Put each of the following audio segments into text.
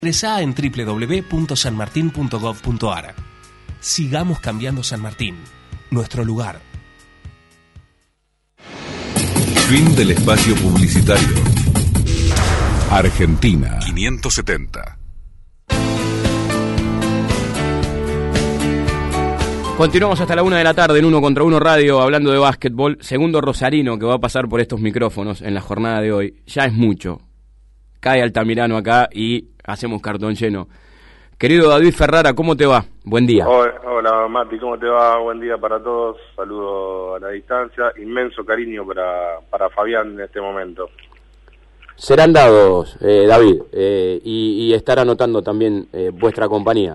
Ingresá en www.sanmartin.gov.ar. Sigamos cambiando San Martín, nuestro lugar. Fin del espacio publicitario. Argentina 570. Continuamos hasta la 1 de la tarde en 1 contra 1 Radio hablando de básquetbol. Segundo rosarino que va a pasar por estos micrófonos en la jornada de hoy. Ya es mucho. Cae Altamirano acá y hacemos cartón lleno. Querido David Ferrara, ¿cómo te va? Buen día. Hola Mati, ¿cómo te va? Buen día para todos. Saludo a la distancia. Inmenso cariño para Fabián en este momento. Serán dados, David, y estar anotando también vuestra compañía.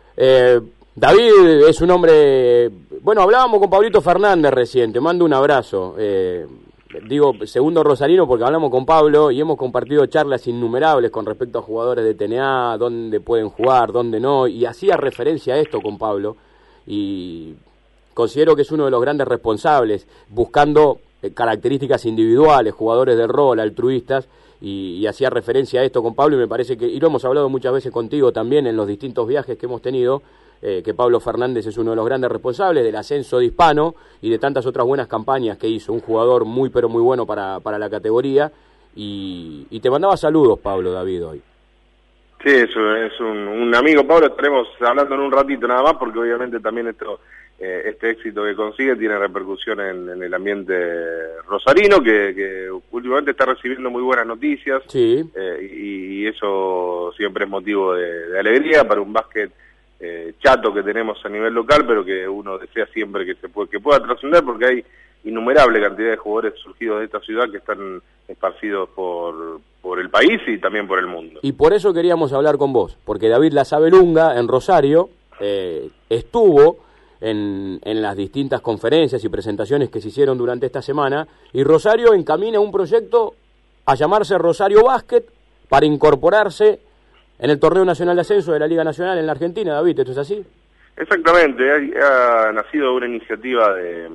David es un hombre... Bueno, hablábamos con Pablito Fernández recién, te mando un abrazo. Digo, segundo rosarino porque hablamos con Pablo y hemos compartido charlas innumerables con respecto a jugadores de TNA, dónde pueden jugar, dónde no, y hacía referencia a esto con Pablo, y considero que es uno de los grandes responsables, buscando características individuales, jugadores de rol, altruistas, y hacía referencia a esto con Pablo, y me parece que, y lo hemos hablado muchas veces contigo también en los distintos viajes que hemos tenido, que Pablo Fernández es uno de los grandes responsables del ascenso de Hispano y de tantas otras buenas campañas que hizo, un jugador muy pero muy bueno para la categoría, y te mandaba saludos, Pablo, David, hoy. Sí, es un amigo, Pablo, estaremos hablando en un ratito nada más, porque obviamente también este éxito que consigue tiene repercusión en el ambiente rosarino, que últimamente está recibiendo muy buenas noticias, sí. Y eso siempre es motivo de alegría para un básquet chato que tenemos a nivel local, pero que uno desea siempre que pueda trascender, porque hay innumerable cantidad de jugadores surgidos de esta ciudad que están esparcidos por el país y también por el mundo. Y por eso queríamos hablar con vos, porque David Lazabelunga en Rosario estuvo en las distintas conferencias y presentaciones que se hicieron durante esta semana, y Rosario encamina un proyecto a llamarse Rosario Básquet para incorporarse en el Torneo Nacional de Ascenso de la Liga Nacional en la Argentina. David, ¿esto es así? Exactamente, ha nacido una iniciativa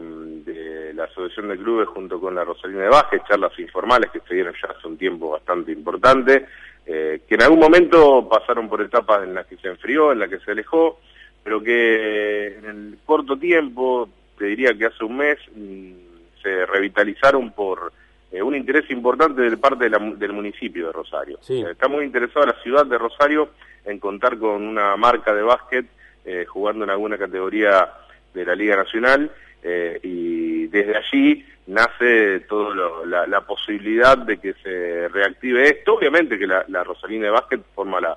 de la Asociación de Clubes junto con la Rosarina de Básquet, charlas informales que se dieron ya hace un tiempo bastante importante, que en algún momento pasaron por etapas en las que se enfrió, en las que se alejó, pero que en el corto tiempo, te diría que hace un mes, se revitalizaron por un interés importante de parte del municipio de Rosario. Sí. Está muy interesada la ciudad de Rosario en contar con una marca de básquet jugando en alguna categoría de la Liga Nacional, y desde allí nace toda la posibilidad de que se reactive esto. Obviamente que la Rosarina de Básquet forma la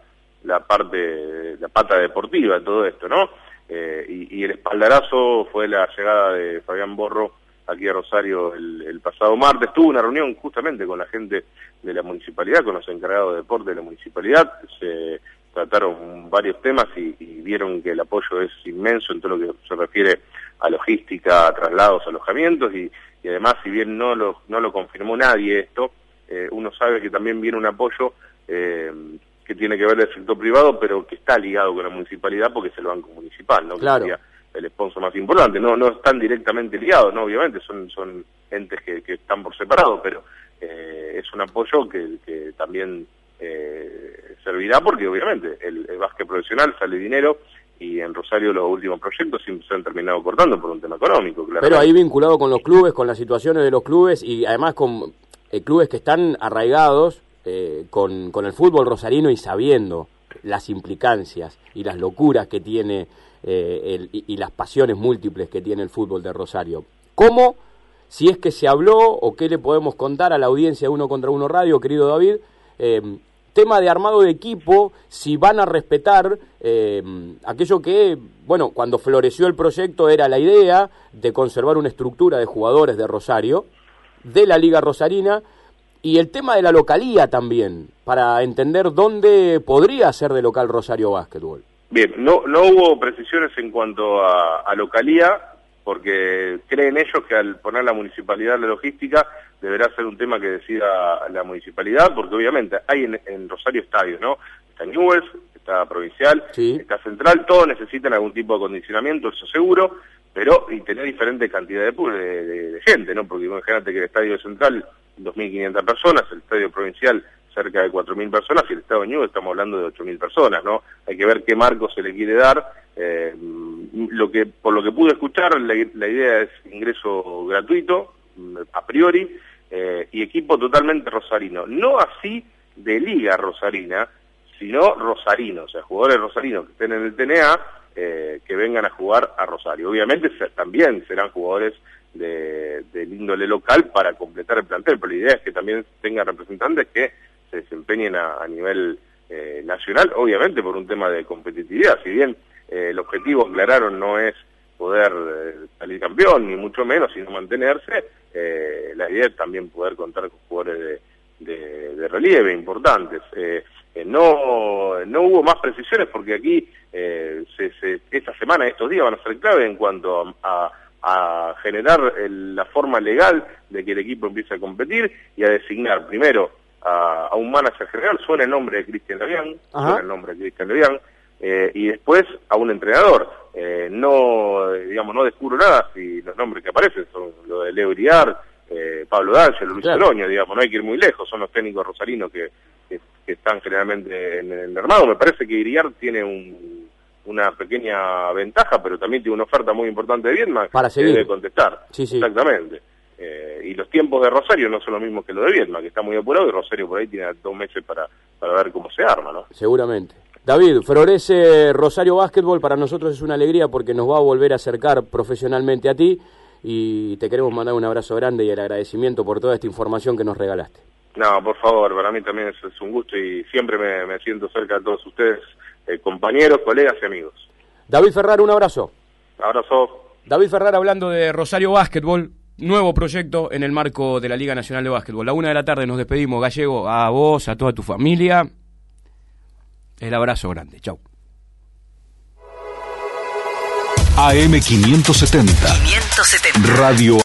pata deportiva de todo esto, ¿no? Y el espaldarazo fue la llegada de Fabián Borro aquí a Rosario el pasado martes. Tuvo una reunión justamente con la gente de la municipalidad, con los encargados de deporte de la municipalidad. Se trataron varios temas y vieron que el apoyo es inmenso en todo lo que se refiere a logística, a traslados, alojamientos, y además, si bien no lo confirmó nadie esto, uno sabe que también viene un apoyo que tiene que ver del sector privado, pero que está ligado con la municipalidad porque es el Banco Municipal, ¿no? Claro. Que sería el sponsor más importante. No están directamente ligados, ¿no? Obviamente son entes que están por separado, pero es un apoyo que también servirá, porque obviamente el básquet profesional sale dinero, y en Rosario los últimos proyectos siempre se han terminado cortando por un tema económico, claro. Pero ahí vinculado con los clubes, con las situaciones de los clubes, y además con clubes que están arraigados con el fútbol rosarino y sabiendo las implicancias y las locuras que tiene y las pasiones múltiples que tiene el fútbol de Rosario. ¿Cómo, si es que se habló, o qué le podemos contar a la audiencia de 1 contra 1 Radio, querido David, tema de armado de equipo, si van a respetar aquello que, bueno, cuando floreció el proyecto era la idea de conservar una estructura de jugadores de Rosario, de la Liga Rosarina, y el tema de la localía también, para entender dónde podría ser de local Rosario Básquetbol. Bien, no hubo precisiones en cuanto a localía, porque creen ellos que al poner la municipalidad la logística deberá ser un tema que decida la municipalidad, porque obviamente hay en Rosario estadios, ¿no? Está Newell's, está Provincial, sí, está Central, todos necesitan algún tipo de acondicionamiento, eso seguro, pero y tener diferentes cantidades de gente, ¿no? Porque imagínate que el estadio Central 2.500 personas, el estadio Provincial cerca de 4.000 personas, y el Estado de Ñubes estamos hablando de 8.000 personas, ¿no? Hay que ver qué marco se le quiere dar. Por lo que pude escuchar, la idea es ingreso gratuito, a priori, y equipo totalmente rosarino. No así de liga rosarina, sino rosarinos, o sea, jugadores rosarinos que estén en el TNA, que vengan a jugar a Rosario. Obviamente también serán jugadores del índole local para completar el plantel, pero la idea es que también tengan representantes que se desempeñen a nivel nacional, obviamente por un tema de competitividad. Si bien el objetivo, aclararon, no es poder salir campeón, ni mucho menos, sino mantenerse, la idea es también poder contar con jugadores de relieve importantes. No hubo más precisiones porque aquí esta semana, estos días van a ser clave en cuanto a generar la forma legal de que el equipo empiece a competir y a designar primero a un manager general. Suena el nombre de Cristian Levián, y después a un entrenador. No descubro nada si los nombres que aparecen son los de Leo Iriar, Pablo D'Angelo, Luis Oroño, no hay que ir muy lejos, son los técnicos rosarinos que están generalmente en el armado. Me parece que Iriar tiene una pequeña ventaja, pero también tiene una oferta muy importante de Viedma para que debe contestar. Sí. Exactamente. Y los tiempos de Rosario no son los mismos que los de Viedma, que está muy apurado, y Rosario por ahí tiene 2 meses para ver cómo se arma, ¿no? Seguramente. David, florece Rosario Básquetbol, para nosotros es una alegría porque nos va a volver a acercar profesionalmente a ti, y te queremos mandar un abrazo grande y el agradecimiento por toda esta información que nos regalaste. No, por favor, para mí también es un gusto y siempre me siento cerca de todos ustedes, compañeros, colegas y amigos. David Ferrar, un abrazo. Abrazo. David Ferrar hablando de Rosario Básquetbol, nuevo proyecto en el marco de la Liga Nacional de Básquetbol. A 1:00 p.m. nos despedimos, Gallego, a vos, a toda tu familia. El abrazo grande, chau. AM 570. Radio